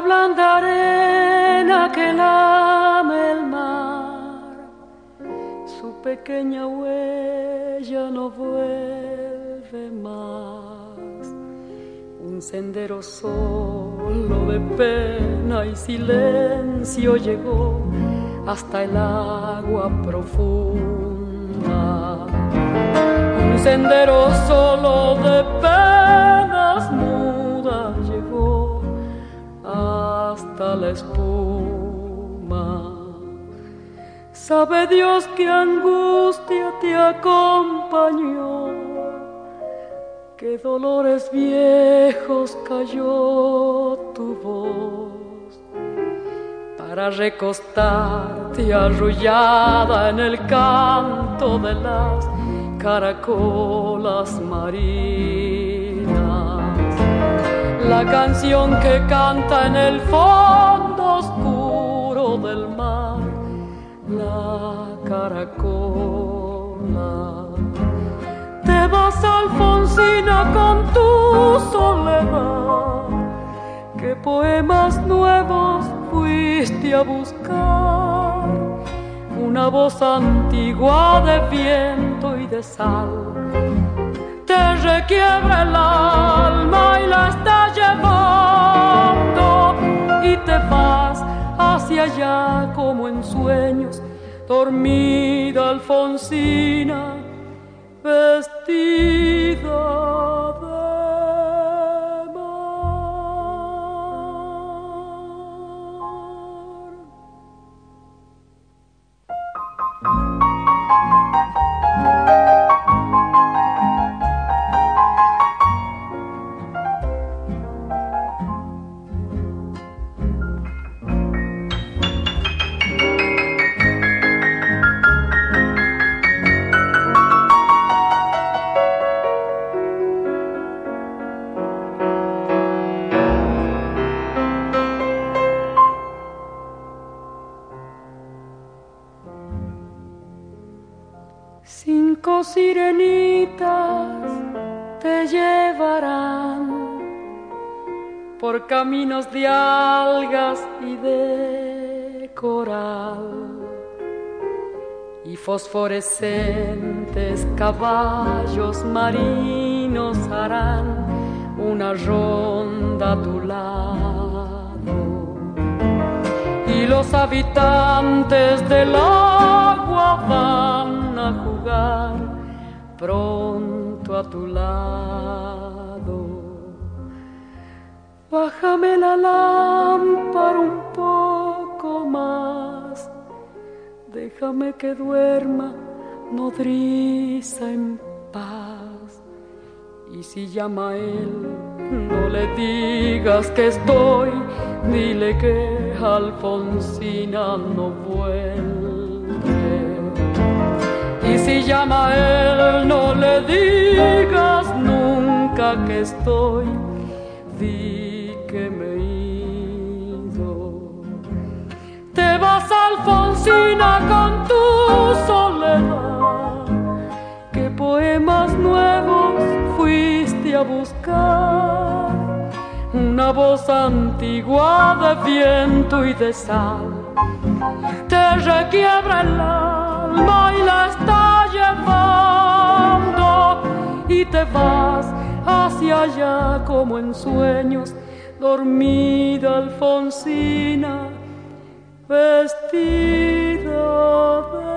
blanda arena que lame el mar, su pequeña huella no vuelve más. Un sendero solo de pena y silencio llegó hasta el agua profunda. Un sendero solo de penas mudas llegó hasta la espuma. Sabe Dios qué angustia te acompañó, qué dolores viejos cayó tu voz, para recostarte arrullada en el canto de las caracolas marinas. La canción que canta en el fondo oscuro del mar, la caracola. Te vas, Alfonsina, con tu soledad, ¿qué poemas nuevos fuiste a buscar? Una voz antigua de viento y de sal te requiebra el alma y la está llevando, y te vas hacia allá como en sueños, dormida Alfonsina, vestida de Cinco sirenitas te llevarán por caminos de algas y de coral, y fosforescentes caballos marinos harán una ronda a tu lado, y los habitantes del agua van a jugar pronto a tu lado. Bájame la lámpara un poco más, déjame que duerma nodriza en paz. Y si llama él, no le digas que estoy, dile que Alfonsina no vuelve. Y si llama él, no le digas nunca que estoy, di que me he ido. Te vas, Alfonsina, con tu soledad, ¿qué poemas nuevos fuiste a buscar? Una voz antigua de viento y de sal te requiebra el alma y la está llevando, y te vas hacia allá como en sueños, dormida Alfonsina, vestida de